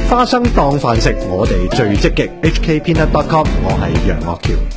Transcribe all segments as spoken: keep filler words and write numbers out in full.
花生當飯食，我哋最積極。H K Peanut dot com， 我係楊岳橋。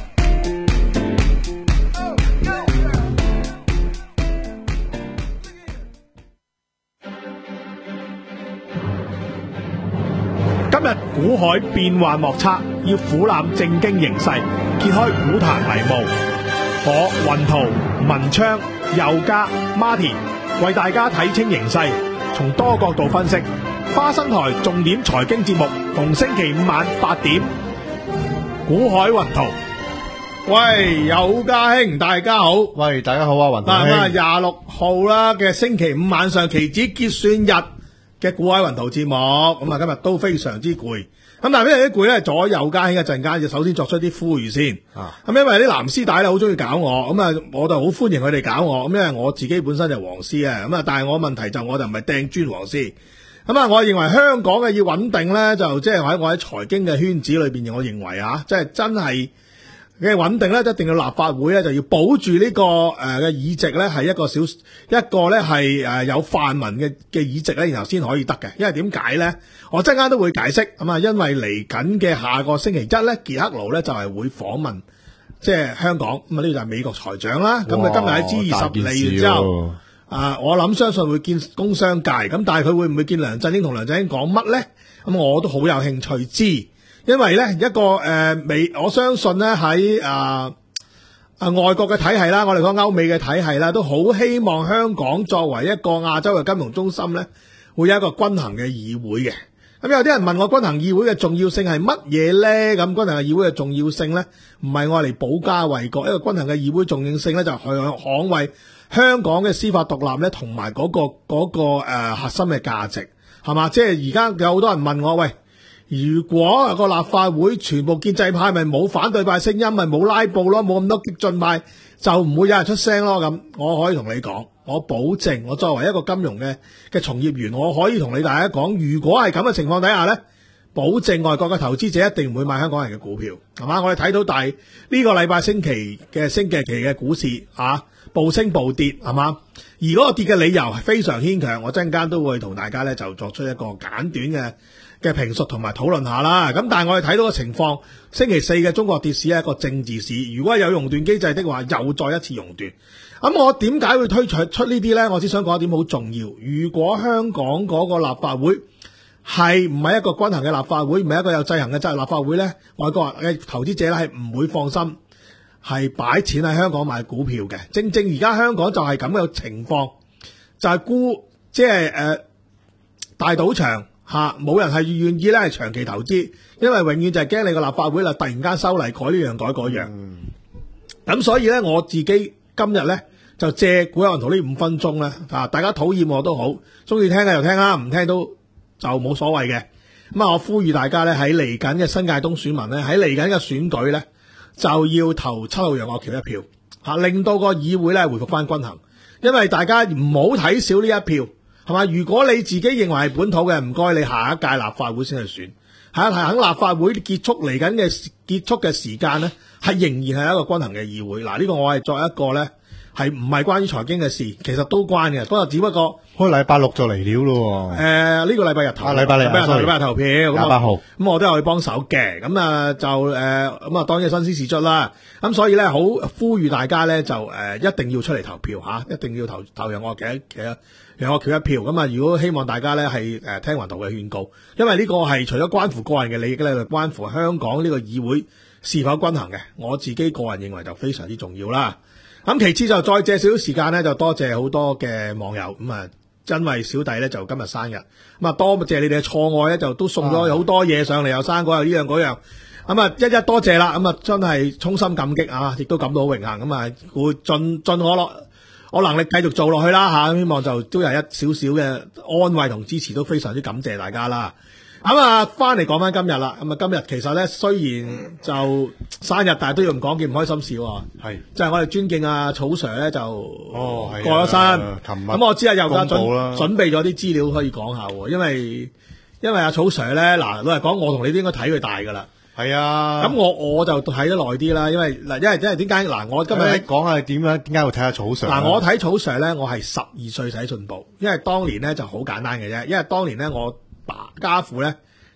今日股海變幻莫測，要俯瞰正經形勢，揭開股壇迷霧。我雲圖、文昌、佑嘉、Martin 為大家睇清形勢，從多角度分析。花生台重點財經節目，逢星期五晚八點。股海雲圖，喂，佑嘉兄，大家好。 喂，大家好啊，雲圖兄。 咁啊，廿六號啦嘅星期五晚上期指結算日嘅股海雲圖節目，咁啊今日都非常之攰，咁但係呢啲攰咧，阻佑嘉兄一陣間就首先作出啲呼籲先。啊，咁因為啲藍絲帶咧好中意搞我，咁啊我就好歡迎佢哋搞我，咁因為我自己本身就黃絲啊，咁啊但係我問題就我就唔係掟磚黃絲，咁啊我認為香港嘅要穩定咧，就即係喺我喺財經嘅圈子裏邊，我認為啊，即係真係嘅穩定咧，一定要立法會咧就要保住呢、這個誒嘅、呃、議席咧，係一個小一個咧係誒有泛民嘅嘅議席咧，然後先可以得嘅。因為點解咧？我陣間都會解釋咁啊。因為嚟緊嘅下個星期一咧，傑克盧咧就係、是、會訪問即係香港，咁啊呢就係美國財長啦。咁佢今日喺 G 二十嚟完之後，啊我諗相信會見工商界，咁但係佢會唔會見梁振英同梁振英講乜咧？咁我都好有興趣知。因為咧一個誒美、呃，我相信咧喺啊啊外國嘅體系啦，我哋講歐美嘅體系啦，都好希望香港作為一個亞洲嘅金融中心咧，會有一個均衡嘅議會嘅。咁有啲人問我均衡議會嘅重要性係乜嘢咧？咁均衡嘅議會嘅重要性咧，唔係我嚟保家衛國，一個均衡嘅議會重要性咧，就係捍衛香港嘅司法獨立咧，同埋嗰個嗰、嗰個誒、呃、核心嘅價值，係嘛？即係而家有好多人問我，喂。如果個立法會全部建制派，咪冇反對派聲音，咪冇拉布咯，冇咁多激進派，就唔會有人出聲咯。咁我可以同你講，我保證，我作為一個金融嘅嘅從業員，我可以同你大家講，如果係咁嘅情況底下呢，保證外國嘅投資者一定唔會買香港人嘅股票，係嘛？我哋睇到大呢、這個禮拜星期嘅星期期嘅股市啊，暴升暴跌，係嘛？而嗰個跌嘅理由係非常牽強，我陣間都會同大家呢就作出一個簡短嘅嘅評述同埋討論下啦，咁但係我哋睇到嘅情況，星期四嘅中國跌市係一個政治市，如果有熔斷機制的話，又再一次熔斷。咁我點解會推出出呢啲呢？我只想講一點好重要。如果香港嗰個立法會係唔係一個均衡嘅立法會，唔係一個有制衡嘅制立法會呢，外國嘅投資者咧係唔會放心係擺錢喺香港買股票嘅。正正而家香港就係咁嘅情況，就係沽即係誒大賭場。吓，冇人係願意咧係長期投資，因為永遠就係驚你個立法會啦，突然間修例改呢樣改嗰樣。咁、嗯、所以咧，我自己今日咧就借股海雲圖呢五分鐘咧，啊，大家討厭我都好，中意聽嘅就聽啦，唔聽都就冇所謂嘅。咁啊，我呼籲大家咧喺嚟緊嘅新界東選民咧，喺嚟緊嘅選舉咧就要投七號楊岳橋一票，吓，令到個議會咧回復翻均衡。因為大家唔好睇少呢一票。係嘛？如果你自己認為係本土嘅，唔該你下一屆立法會先去選。係啊，喺立法會結束嚟緊嘅結束嘅時間咧，係仍然係一個均衡嘅議會。嗱，呢個我係作一個咧，係唔係關於財經嘅事，其實都關嘅。不過只不過開禮拜六就嚟了咯。誒、 呃，呢、這個禮拜日投， 啊，禮拜日， 禮拜日投，禮拜日投票， 廿八號。 咁我都有去幫手嘅。咁啊就誒，咁、呃、啊當然新鮮事出啦。咁所以咧，好呼籲大家咧就誒、呃，一定要出嚟投票吓、啊，一定要投投楊岳橋嘅。其實楊岳橋一票咁啊！如果希望大家咧係誒聽雲圖嘅勸告，因為呢個係除咗關乎個人嘅利益咧，就關乎香港呢個議會是否均衡嘅。我自己個人認為就非常之重要啦。咁其次就再借少少時間咧，就多謝好多嘅網友咁啊，因為小弟咧就今日生日，咁啊多謝你哋嘅錯愛咧，就都送咗好多嘢上嚟，又生果又呢樣嗰樣，咁啊一一多謝啦，咁啊真係衷心感激啊，亦都感到好榮幸，咁啊會盡盡我落。我能力繼續做落去啦吓，希望就都有一少少嘅安慰同支持，都非常之感謝大家啦。咁啊，翻嚟講翻今日啦。咁啊，今日其實咧雖然就生日，但係都要唔講件唔開心事喎。係，就係我哋尊敬阿草 Sir 咧就哦過咗身。琴日咁我知啊，又家準準備咗啲資料可以講下喎，因為因為阿草 Sir 咧嗱，老實講，我同你都應該睇佢大噶啦。係啊，咁我我就睇得耐啲啦，因為嗱，因為因為點解嗱，我今日講下點樣點解會睇下草 Sir 嗱，我睇草 Sir 咧，我係十二歲睇信報，因為當年咧就好簡單嘅啫，因為當年咧我爸家父咧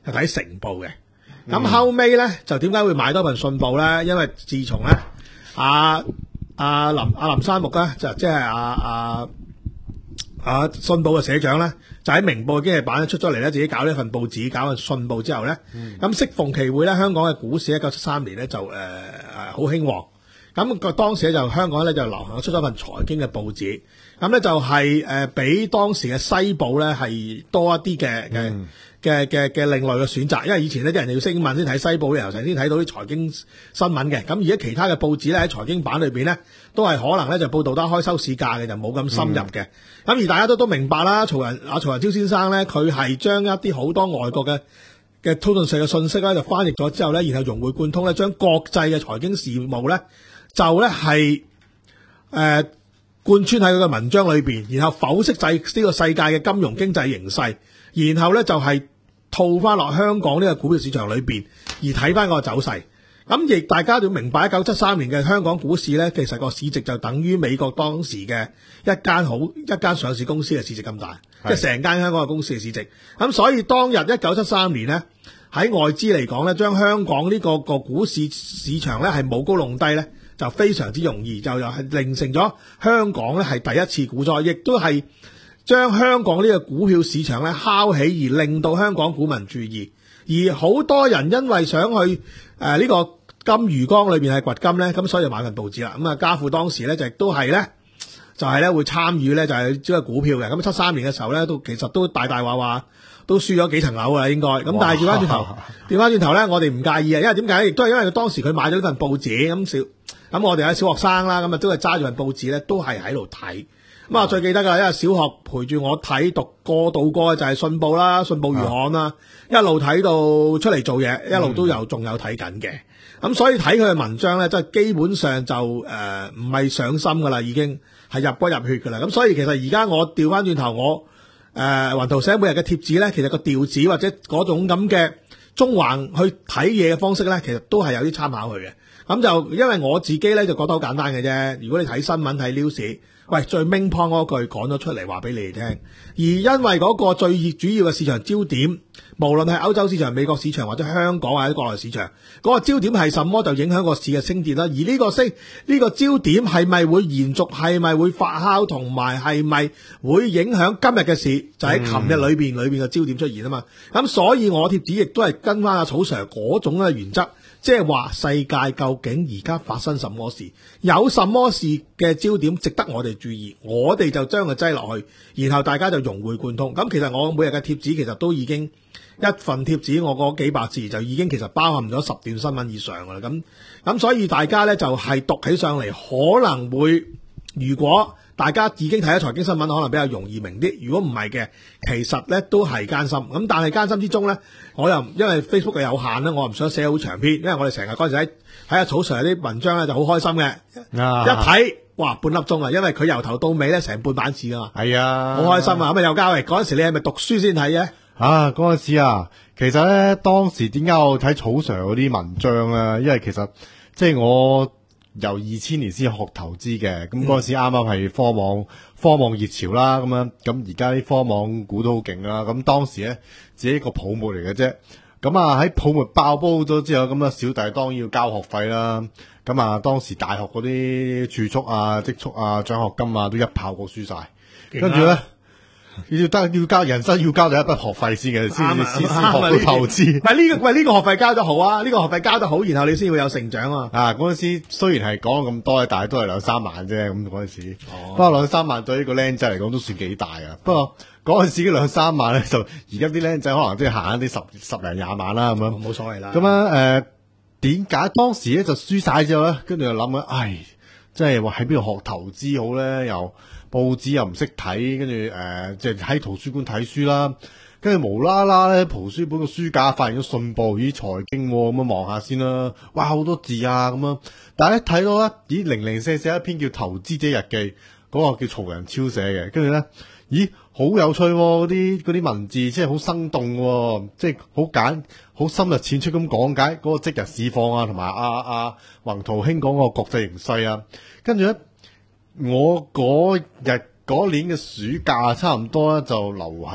係睇成報嘅。咁、嗯、後尾咧就點解會買多份信報咧？因為自從咧阿阿林阿、啊、林山木咧就即係阿阿阿信報嘅社長咧，就喺明報嘅經濟版出咗嚟咧，自己搞呢份報紙，搞份信報之後咧，咁適、嗯、逢其會咧，香港嘅股市一九七三年咧就誒誒好興旺。咁個當時咧就香港咧就流行出咗份財經嘅報紙，咁咧就係、是、誒、呃、比當時嘅西報咧係多一啲嘅嘅嘅嘅嘅另類嘅選擇，因為以前呢啲人要識英文先睇西報，由頭先睇到啲財經新聞嘅，咁而家其他嘅報紙咧喺財經版裏邊咧都係可能咧就報道得開收市價嘅，就冇咁深入嘅。咁、嗯、而大家都都明白啦，曹仁阿曹仁超先生咧，佢係將一啲好多外國嘅嘅通訊社嘅信息咧就翻譯咗之後咧，然後融會貫通咧，將國際嘅財經事務咧。就咧係誒貫穿喺佢嘅文章裏邊，然後剖析制呢個世界嘅金融經濟形勢，然後咧就係、是、套翻落香港呢個股票市場裏邊，而睇翻個走勢。咁亦大家要明白，一九七三年嘅香港股市咧，其實個市值就等於美國當時嘅一間好一間上市公司嘅市值咁大，即係成間香港嘅公司嘅市值。咁所以當日一九七三年咧，喺外資嚟講咧，將香港呢、這個個股市市場咧係冇高弄低咧。就非常之容易，就又係形成咗香港咧係第一次股災，亦都係將香港呢個股票市場咧敲起，而令到香港股民注意。而好多人因為想去誒呢、呃這個金魚缸裏邊係掘金咧，咁所以就買份報紙啦。咁啊，家父當時咧就亦都係咧，就係、是、咧會參與咧就係呢個股票嘅。咁七三年嘅時候咧，都其實都大大話話都輸咗幾層樓啊，應該。咁但係調翻轉頭，調翻轉頭咧，我哋唔介意啊，因為點解？亦都係因為佢當時佢買咗呢份報紙咁少。咁我哋喺小學生啦，咁啊都係揸住份報紙咧，都係喺度睇。咁啊最記得噶，因為小學陪住我睇讀過度過就係信報啦，信報月刊啦，一路睇到出嚟做嘢，一路都有仲有睇緊嘅。咁所以睇佢嘅文章咧，即係基本上就誒唔係上心噶啦，已經係入骨入血噶啦。咁所以其實而家我調翻轉頭，我誒雲圖社每日嘅貼紙咧，其實個調子或者嗰種咁嘅中橫去睇嘢嘅方式咧，其實都係有啲參考佢嘅。咁就因為我自己咧就覺得好簡單嘅啫。如果你睇新聞睇 news，喂最 main point 嗰句講咗出嚟話俾你哋聽。而因為嗰個最主要嘅市場焦點，無論係歐洲市場、美國市場或者香港或者國內市場，嗰、那個焦點係什麼就影響個市嘅升跌啦。而呢個升呢、這個焦點係咪會延續，係咪會發酵，同埋係咪會影響今日嘅市，就喺琴日裏邊裏邊嘅焦點出現啊嘛。咁所以我貼紙亦都係跟翻阿草 Sir 嗰種嘅原則。即係話世界究竟而家發生什麼事，有什麼事嘅焦點值得我哋注意，我哋就將佢擠落去，然後大家就融會貫通。咁其實我每日嘅貼紙其實都已經一份貼紙，我嗰幾百字就已經其實包含咗十段新聞以上噶啦。咁咁所以大家咧就係、是、讀起上嚟可能會，如果大家已經睇咗財經新聞，可能比較容易明啲。如果唔係嘅，其實咧都係艱辛。咁但係艱辛之中咧，我又因為 Facebook 嘅有限咧，我唔想寫好長篇，因為我哋成日嗰陣時喺睇下草 Sir 啲文章咧就好開心嘅。啊、一睇哇半粒鐘啊，因為佢由頭到尾咧成半版紙噶嘛。係啊，好開心啊！咁啊又交嚟嗰陣時，你係咪讀書先睇嘅？ 啊，嗰陣時啊，其實咧當時點解我睇草 Sir 嗰啲文章咧？因為其實即係我。由二千年先學投資嘅，咁嗰陣時啱啱係科網科網熱潮啦，咁樣咁而家啲科網股都好勁啦，咁當時咧自己一個泡沫嚟嘅啫，咁啊喺泡沫爆煲咗之後，咁啊小弟當然要交學費啦，咁啊當時大學嗰啲儲蓄啊、積蓄啊、獎學金啊都一炮過輸晒，跟住咧。要得要交人生要交咗一筆學費先嘅，先先先學到投資。 唔係呢個喂呢、這個學費交得好啊，呢、這個學費交得好，然後你先會有成長啊。 啊，嗰陣時雖然係講咁多，但係都係兩三萬啫。咁嗰陣時，哦、不過兩三萬對呢個僆仔嚟講都算幾大啊。不過嗰陣時嘅兩三萬咧，就而家啲僆仔可能即係行一啲十十零廿萬啦咁樣。 冇、哦、所謂啦。 咁樣誒，點、呃、解當時咧就輸晒之後咧，跟住就諗啊，唉，即係話喺邊度學投資好咧？又報紙又唔識睇，跟住誒，即係喺圖書館睇書啦。跟住無啦啦咧，圖書本個書架發現咗信報，咦財經咁樣望下先啦。哇，好多字啊咁樣。但係咧睇到咧，咦零零舍舍一篇叫《投資者日記》，嗰、那個叫曹仁超寫嘅。跟住咧，咦好有趣喎、哦！嗰啲嗰啲文字即係好生動、哦，即係好簡好深入淺出咁講解嗰個即日市況啊，同埋阿阿宏圖兄講個國際形勢啊。跟住咧。我嗰日嗰年嘅暑假差唔多咧，就留喺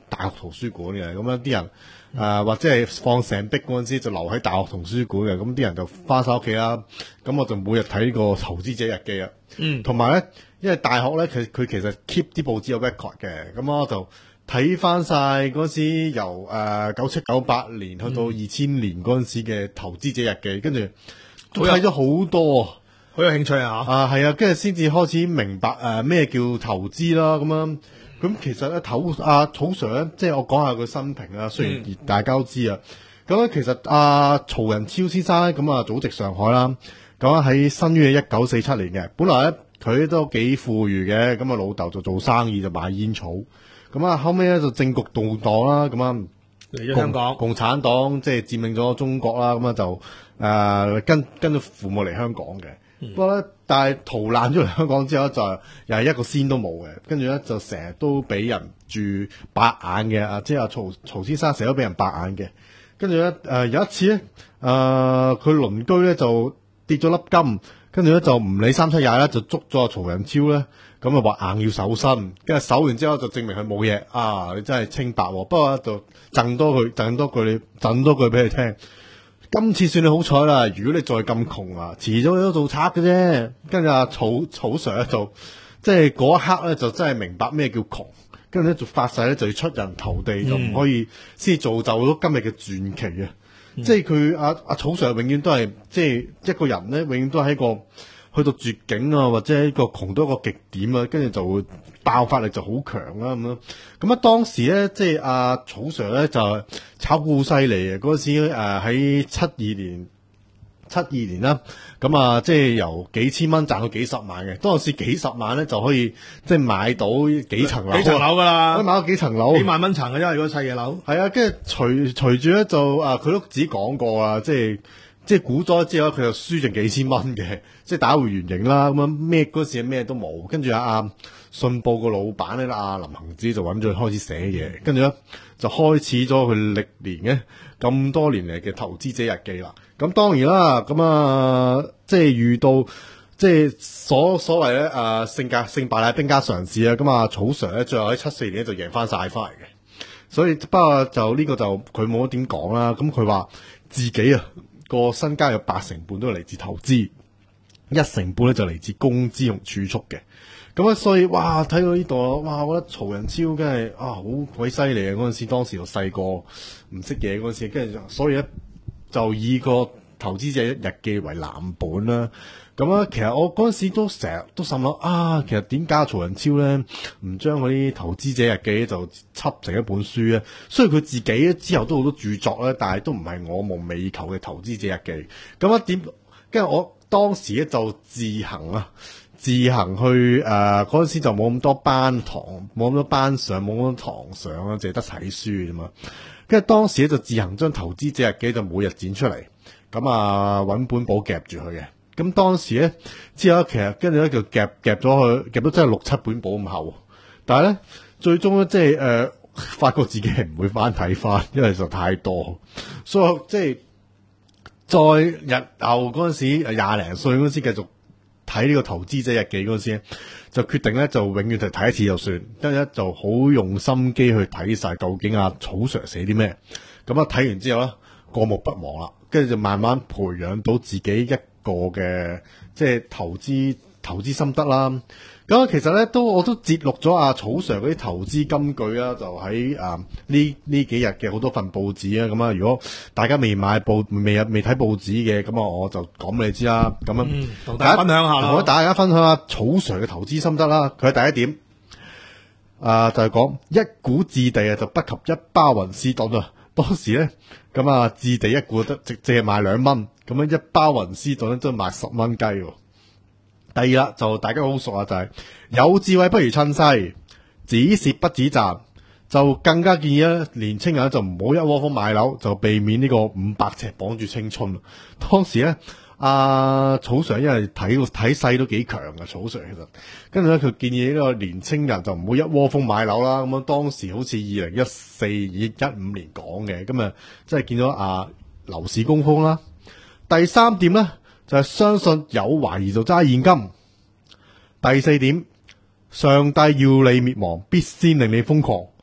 大學圖書館嘅，咁樣啲人誒、呃、或者係放成壁嗰陣時就留喺大學圖書館嘅，咁啲人就翻晒屋企啦。咁我就每日睇個投資者日記啊， 嗯， 同埋咧，因為大學咧，佢佢其實 keep 啲報紙有 record 嘅，咁我就睇翻晒嗰時由誒九七九八年去到二千年嗰陣時嘅投資者日記，跟住都睇咗好多。 好有興趣啊！ 啊，係啊，跟住先至開始明白誒咩、呃、叫投資啦，咁樣咁其實咧，投阿曹 Sir 咧，即係我講下佢生平啦。雖然大家都知啊，咁咧、嗯、其實阿、啊、曹仁超先生咧，咁啊祖籍上海啦，咁喺生於一九四七年嘅。本來咧佢都幾富裕嘅，咁啊老豆就做生意就賣煙草，咁啊後尾咧就政局動盪啦，咁啊嚟咗香港， 共產黨即係佔領咗中國啦，咁啊就誒、呃、跟跟咗父母嚟香港嘅。不過咧，但係逃難咗嚟香港之後就又係一個仙都冇嘅，跟住咧就成日都俾人住白眼嘅，啊，即係阿曹曹先生成日都俾人白眼嘅。跟住咧，誒、呃、有一次咧，誒、呃、佢鄰居咧就跌咗粒金，跟住咧就唔理三七廿一就捉咗阿曹仁超咧，咁啊話硬要搜身，跟住搜完之後就證明佢冇嘢，啊你真係清白喎。不過就贈多句贈多句你贈多句俾你聽。今次算你好彩啦！如果你再咁窮啊，遲早你都做賊嘅啫。跟住阿曹曹 Sir 咧就，即係嗰一刻咧就真係明白咩叫窮。跟住咧就發誓咧就要出人頭地，嗯、就唔可以先造就到今日嘅傳奇啊！嗯、即係佢阿阿曹 Sir 永遠都係即係一個人咧，永遠都喺個去到絕境啊，或者一個窮到一個極點啊，跟住就會爆發力就好強啦咁樣。咁啊當時咧，即係阿曹 Sir 咧就炒股好犀利嘅嗰陣時，誒喺七二年七二年啦，咁啊即係由幾千蚊賺到幾十萬嘅。當時幾十萬咧就可以即係買到幾層樓， 幾層樓噶啦， 可以買到幾層樓， 幾萬蚊層嘅，因為如果砌嘢樓。 係啊，跟住隨隨住咧就啊，佢都自己講過啊，即係。即係股災之後，佢就輸剩幾千蚊嘅，即係打回原形啦。咁樣咩嗰時咩都冇，跟住阿阿信報個老闆咧，阿、啊、林行之就揾咗佢開始寫嘢，跟住咧就開始咗佢歷年嘅咁多年嚟嘅投資者日記啦。咁當然啦，咁啊即係遇到即係所所謂咧啊勝價勝敗乃兵家常事啊。咁啊曹 Sir 咧最後喺七四年就贏翻晒翻嚟嘅，所以不過就呢、這個就佢冇得點講啦。咁佢話自己啊。個身家有八成半都係嚟自投資，一成半咧就嚟自工資同儲蓄嘅。咁咧，所以哇，睇到呢度哇，我覺得曹仁超真係啊，好鬼犀利啊！嗰陣時，當時我細個唔識嘢嗰陣時，跟住所以咧就以個投資者日記為藍本啦。咁啊，其實我嗰陣時都成日都心諗啊，其實點解曹仁超咧唔將嗰啲投資者日記就輯成一本書咧？雖然佢自己之後都好多著作咧，但係都唔係我夢寐以求嘅投資者日記。咁啊點？跟住我當時咧就自行啊，自行去誒嗰陣時就冇咁多班堂，冇咁多班上，冇咁多堂上啊，淨係得睇書啫嘛。跟住當時咧就自行將投資者日記就每日剪出嚟，咁啊揾本簿夾住佢嘅。咁當時咧，之後其實跟住咧就夾夾咗佢，夾到真係六七本簿咁厚。但係咧，最終咧即係誒，發覺自己係唔會翻睇翻，因為實在太多。所以即係在日後嗰陣時，廿零歲嗰陣時繼續睇呢個投資者日記嗰陣時，就決定咧就永遠就睇一次就算，跟住咧就好用心機去睇晒究竟阿曹 Sir 寫啲咩。咁啊睇完之後咧，過目不忘啦，跟住就慢慢培養到自己一個嘅即係投資投資心得啦。咁其實咧都我都節錄咗阿曹 Sir 嗰啲投資金句啦，就喺啊呢呢幾日嘅好多份報紙啊。咁啊，如果大家未買報未未睇報紙嘅，咁啊我就講俾你知啦。咁啊， 同、嗯、大家分享下啦， 同大家分享下曹 Sir 嘅投資心得啦。佢係第一點啊，就係、是、講一股置地啊，就不及一包雲絲盾啊。當時咧咁啊，置地一股得直淨係賣兩蚊。咁樣一包雲絲盾咧都賣十蚊雞喎。第二啦，就大家好熟啊，就係、是、有智慧不如趁勢，止蝕不止賺，就更加建議咧年青人就唔好一窩蜂買樓，就避免呢個五百尺綁住青春。當時咧，阿、啊、曹 Sir 因為睇睇勢都幾強嘅，曹 Sir 其實跟住咧佢建議呢個年青人就唔好一窩蜂買樓啦。咁樣當時好似二零一四以一五年講嘅，咁啊即係見到啊樓市高峰啦。第三點咧就係、是、相信有懷疑就揸現金。第四點，上帝要你滅亡，必先令你瘋狂。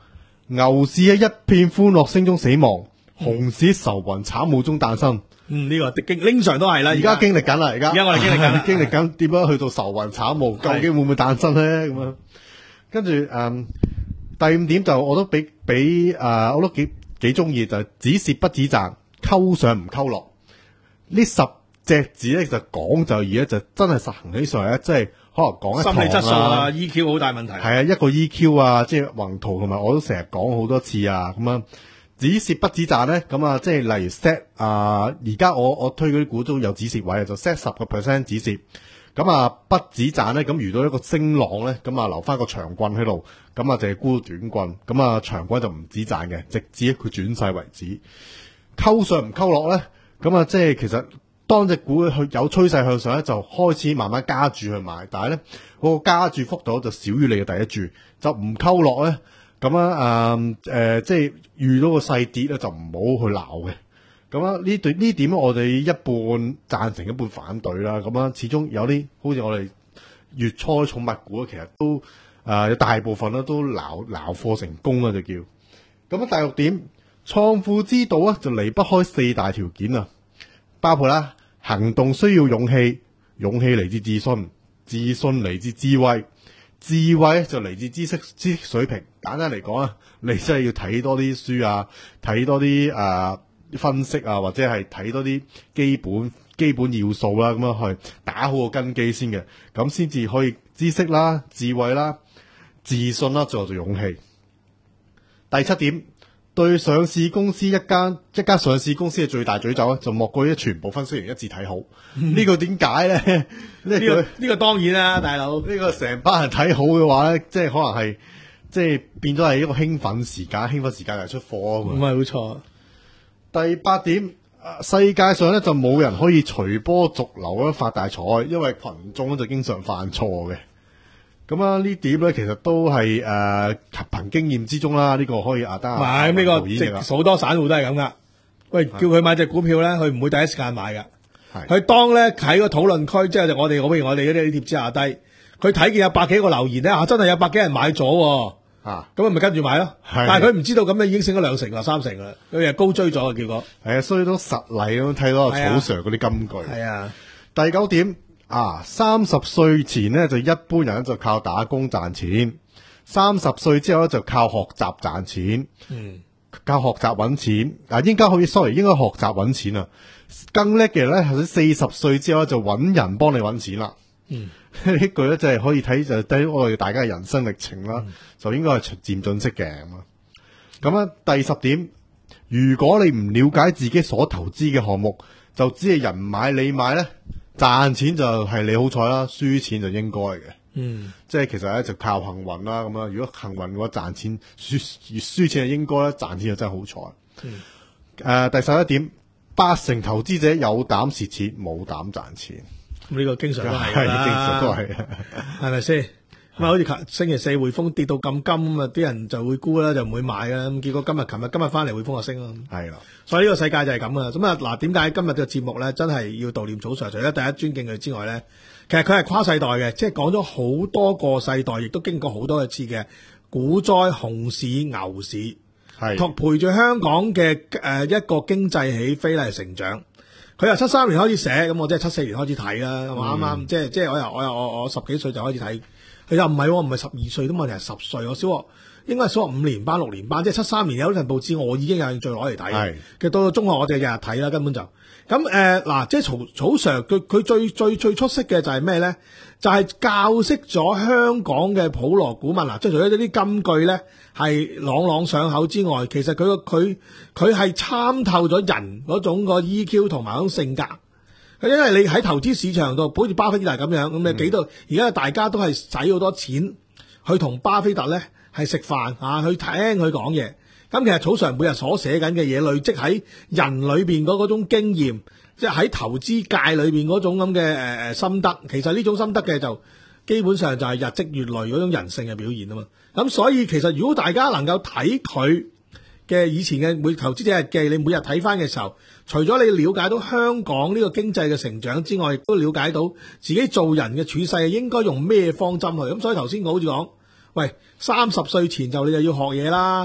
牛市喺一片歡樂聲中死亡，熊市喺愁雲慘霧中誕生。 嗯，呢、這個經經常都係啦， 而家經歷緊啦，而家而家我哋經歷緊啦經歷緊點樣去到愁雲慘霧，究竟會唔會誕生咧？咁樣跟住誒，第五點就我都俾俾誒，我都幾幾中意，就係止蝕不止賺，溝上唔溝落。呢十隻字咧就講就而家就真係實行起上嚟咧，即係可能講一堂心理質素啊啊 ，E Q 好大問題。 係啊，一個 E Q 啊，即係宏圖同埋我都成日講好多次啊，咁樣止蝕不止賺咧，咁啊，即係例如 set 啊，而家我我推嗰啲股都有止蝕位啊，就 set 十個 percent 止蝕，咁啊不止賺咧，咁遇到一個升浪咧，咁啊留翻個長棍喺度，咁啊就係沽短棍，咁啊長棍就唔止賺嘅，直至佢轉勢為止。溝上唔溝落咧，咁啊即係其實當隻股去有趨勢向上咧，就開始慢慢加注去買，但係咧嗰個加注幅度就少於你嘅第一注，就唔溝落咧。咁啊，誒、呃、即係遇到個細跌咧，就唔好去鬧嘅。咁啊，呢對呢點我哋一半贊成，一半反對啦。咁啊，始終有啲好似我哋月初寵物股，其實都誒有、呃、大部分咧都撈撈貨成功啦，就叫。咁啊，第六點，創富之道啊，就離不開四大條件啊，包括啦，行動需要勇氣，勇氣嚟自自信，自信嚟自智慧。智慧就嚟自知識知識水平，簡單嚟講啊，你真係要睇多啲書啊，睇多啲誒、呃、分析啊，或者係睇多啲基本基本要素啦，咁樣去打好個根基先嘅，咁先至可以知識啦、智慧啦、自信啦，最後就勇氣。第七點，對上市公司一間一間上市公司嘅最大詛咒咧，就莫過於全部分析員一致睇好。嗯、個呢個點解咧？呢、這個呢、 這個當然啦，大佬呢個成班人睇好嘅話咧，即係可能係即係變咗係一個興奮時間，興奮時間嚟出貨啊嘛。 唔係冇錯。 第八點，世界上咧就冇人可以隨波逐流咁發大財，因為群眾咧就經常犯錯嘅。咁啊，呢點咧其實都係誒憑經驗之中啦。呢、這個可以阿丹。 唔係呢個直好多散戶都係咁噶。喂，叫佢買隻股票咧，佢唔會第一時間買噶。佢當咧喺個討論區，即係我哋，好譬如我哋嗰啲貼紙下低，佢睇見有百幾個留言咧，啊，真係有百幾人買咗，啊，咁咪跟住買咯。但係佢唔知道咁樣已經升咗兩成或三成啦，佢又高追咗啊！結果係啊，所以都實例咁睇到草 Sir 嗰啲金句。係啊，第九點啊，三十歲前咧就一般人就靠打工賺錢，三十歲之後咧就靠學習賺錢。嗯。靠學習揾錢，啊，應該可以 sorry，應該學習揾錢啊。更叻嘅人咧，喺四十歲之後就揾人幫你揾錢啦。嗯，呢句咧就係可以睇就睇我哋大家嘅人生歷程啦，嗯、就應該係漸進式嘅咁啊。咁啊，第十點，如果你唔了解自己所投資嘅項目，就只係人買你買咧，賺錢就係你好彩啦，輸錢就應該嘅。嗯，即係其實咧就靠幸運啦，咁樣如果幸運嘅話賺錢輸輸錢係應該咧，賺錢就真係好彩。嗯，誒、呃，第十一點，八成投資者有膽蝕錢，冇膽賺錢。咁呢個經常都係啦，經常都係，係咪先？咁啊，好似星期四匯豐跌到咁金咁啊，啲人就會沽啦，就唔會買啦。咁結果今日、琴日、今日翻嚟匯豐就升啦。係啦，所以呢個世界就係咁啊。咁啊，嗱，點解今日嘅節目咧，真係要悼念草 Sir？除咗第一尊敬佢之外咧，其實佢係跨世代嘅，即係講咗好多個世代，亦都經過好多一次嘅股災、熊市、牛市，係托陪住香港嘅誒一個經濟起飛嚟成長。佢由七三年開始寫，咁我即係七四年開始睇啦，咁啱啱即係即係我由我由我我十幾歲就開始睇。佢又唔係，唔係十二歲，都問題係十歲。我小學應該係小學五年班、六年班，即係七三年有呢份報紙，我已經有興趣攞嚟睇。係，其實到到中學我哋日日睇啦，根本就咁誒嗱，即係曹曹 Sir 佢佢最最最出色嘅就係咩咧？就係、是、教識咗香港嘅普羅股民嗱，即係除咗呢啲金句咧係朗朗上口之外，其實佢個佢佢係參透咗人嗰種個 E Q 同埋嗰種性格。因為你喺投資市場度，好似巴菲特咁樣，咁你幾度而家大家都係使好多錢去同巴菲特咧係食飯啊，去聽佢講嘢。咁其實草 Sir 每日所寫緊嘅嘢，累積喺人裏邊嗰嗰種經驗，即係喺投資界裏邊嗰種咁嘅誒誒心得。其實呢種心得嘅就基本上就係日積月累嗰種人性嘅表現啊嘛。咁所以其實如果大家能夠睇佢嘅以前嘅每投資者日記，你每日睇翻嘅時候，除咗你了解到香港呢個經濟嘅成長之外，亦都了解到自己做人嘅處世應該用咩方針去。咁所以頭先我好似講，喂，三十歲前就你就要學嘢啦，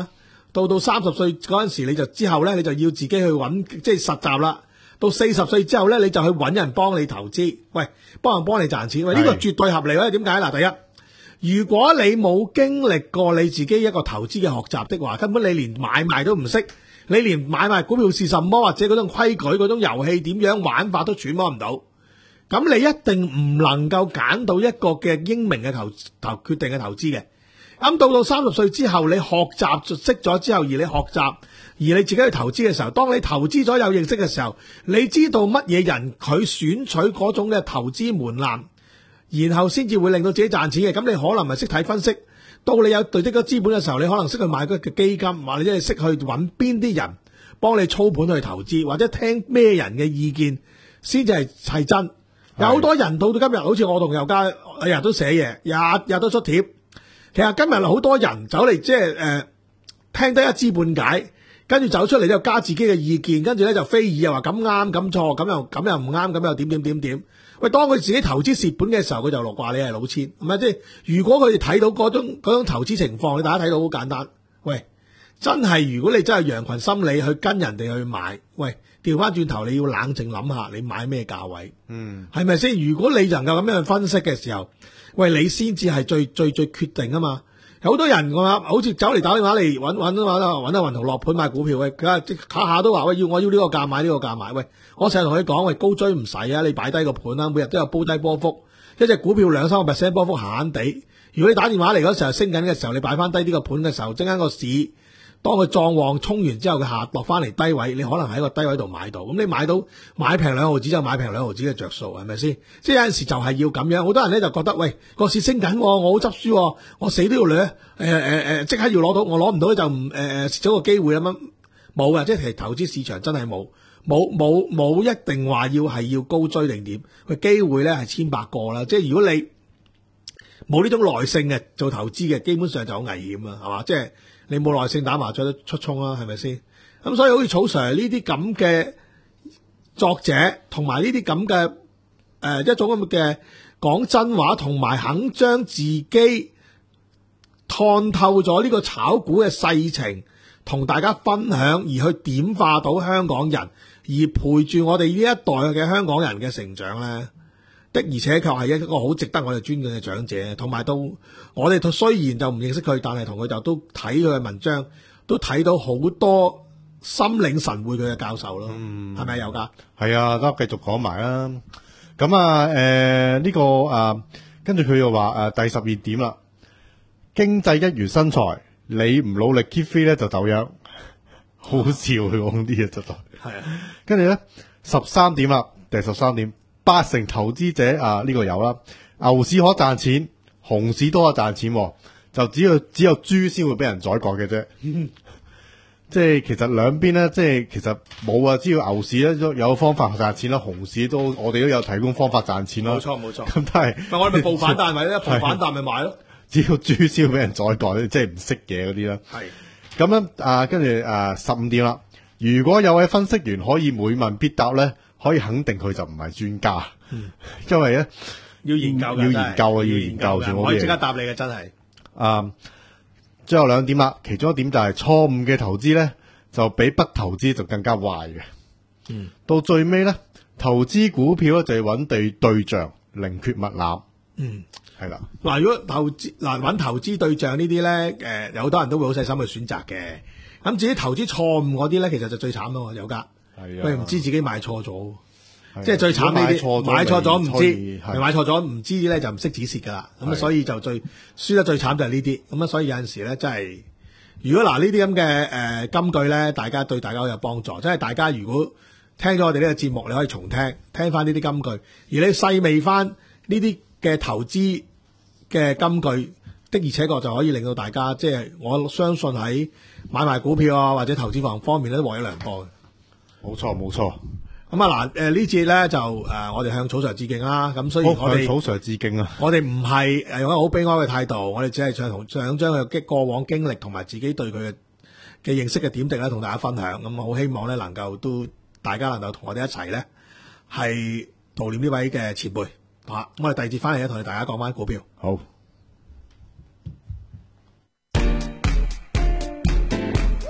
到到三十歲嗰陣時，你就之後咧，你就要自己去揾即係實習啦。到四十歲之後咧，你就去揾人幫你投資，喂，幫人幫你賺錢，喂，呢個絕對合理嘅。點解？嗱，第一，如果你冇經歷過你自己一個投資嘅學習的話，根本你連買賣都唔識，你連買賣股票是什麼或者嗰種規矩、嗰種遊戲點樣玩法都揣摩唔到，咁你一定唔能夠揀到一個嘅英明嘅投投決定嘅投資嘅。咁到到三十歲之後，你學習就識咗之後，而你學習而你自己去投資嘅時候，當你投資咗有認識嘅時候，你知道乜嘢人佢選取嗰種嘅投資門檻，然後先至會令到自己賺錢嘅。咁你可能係識睇分析，到你有累積咗資本嘅時候，你可能識去買嗰個基金，或者係識去揾邊啲人幫你操盤去投資，或者聽咩人嘅意見先至係係真。有好多人到到今日，好似我同尤嘉日日都寫嘢，日日都出帖。其實今日好多人走嚟即係誒聽得一知半解，跟住走出嚟就加自己嘅意見，跟住咧就非議又話咁啱咁錯，咁又咁又唔啱，咁又點點點點。喂，當佢自己投資蝕本嘅時候，佢就落話你係老千，唔係即係如果佢哋睇到嗰種嗰種投資情況，你大家睇到好簡單。喂，真係如果你真係羊群心理去跟人哋去買，喂，調翻轉頭你要冷靜諗下，你買咩價位？嗯，係咪先？如果你能夠咁樣去分析嘅時候，喂，你先至係最最最決定啊嘛！有好多人話，好似走嚟打電話嚟揾揾揾揾阿雲圖落盤買股票，喂，佢下下都話喂，要我要呢個價買呢個價買，喂，我成日同佢講，喂，高追唔使啊，你擺低個盤啦，每日都有煲低波幅，一隻股票兩三個 percent 波幅閒閒地。如果你打電話嚟嗰時候升緊嘅時候，你擺翻低呢個盤嘅時候，陣間個市當佢壯旺衝完之後，佢下落翻嚟低位，你可能喺個低位度買到，咁你買到買平兩毫子就買平兩毫子嘅着數，係咪先？即係有陣時就係要咁樣，好多人咧就覺得喂，個市升緊，我好執輸，我死都要掠，誒誒誒，即刻要攞到，我攞唔到咧就唔誒誒蝕咗個機會咁樣，冇嘅，即係其實投資市場真係冇冇冇冇一定話要係要高追定點，佢機會咧係千百個啦，即係如果你冇呢種耐性嘅做投資嘅，基本上就好危險啊，係嘛？即係。你冇耐性打麻雀都出衝啦，係咪先？咁所以好似草 Sir 呢啲咁嘅作者，同埋呢啲咁嘅誒一種咁嘅講真話，同埋肯將自己看透咗呢個炒股嘅世情，同大家分享，而去點化到香港人，而陪住我哋呢一代嘅香港人嘅成長咧。的而且確係一個好值得我哋尊敬嘅長者，同埋到我哋雖然就唔認識佢，但係同佢就都睇佢嘅文章，都睇到好多心領神會佢嘅教授咯，係咪有㗎？係啊，得繼續講埋啦。咁啊，誒、呃、呢、這個啊，跟住佢又話誒、啊、第十二點啦，經濟一如身材，你唔努力 keep fit 咧就走樣，好笑佢講啲嘢實在。係啊，跟住咧十三點啦，第十三點。八成投資者啊，呢、這個有啦，牛市可賺錢，熊市都可賺錢，就只有只有豬先會俾人宰割嘅啫。即係其實兩邊咧，即係其實冇啊，只要牛市咧都有方法賺錢啦，熊市都我哋都有提供方法賺錢啦。冇錯冇錯。咁但係，咪我哋咪報反彈咪一報反彈咪買咯。只要豬先會俾人宰割，即係唔識嘢嗰啲啦。係。咁樣啊，跟住啊十五點啦，如果有位分析員可以每問必答咧。可以肯定佢就唔係專家，嗯、因為咧要研究，要研究啊，要研究嘅，我可以即刻答你嘅，真係。啊，最後兩點啦，其中一點就係錯誤嘅投資咧，就比不投資就更加壞嘅。嗯，到最尾咧，投資股票咧就要揾對對象，寧缺勿濫。嗯，係啦。嗱，如果投資嗱揾投資對象呢啲咧，誒、呃、有好多人都會好細心去選擇嘅。咁至於投資錯誤嗰啲咧，其實就最慘咯，有㗎。佢唔知自己買錯咗，即係最慘呢啲買錯咗唔知，買錯咗唔知咧就唔識止蝕噶啦。咁所以就最輸得最慘就係呢啲。咁啊，所以有陣時咧真係，如果嗱呢啲咁嘅誒金句咧，大家對大家好有幫助。即係大家如果聽咗我哋呢個節目，你可以重聽聽翻呢啲金句，而你細味翻呢啲嘅投資嘅金句，的而且確就可以令到大家即係我相信喺買賣股票啊或者投資房方面咧都獲益良多嘅。冇錯冇錯，咁啊嗱，誒呢節咧就誒、呃、我哋向草 Sir 致敬啦。咁所以我哋向草 Sir 致敬啊！我哋唔係誒用一個好悲哀嘅態度，我哋只係想同想將佢嘅過往經歷同埋自己對佢嘅嘅認識嘅點滴咧，同大家分享。咁好希望咧能夠都大家能夠同我哋一齊咧係悼念呢位嘅前輩。好，咁我哋第二節翻嚟咧同大家講翻股票。好。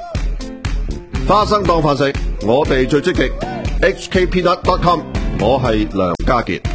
花生當飯食，我哋最積極。H K Peanut dot com， 我係梁家傑。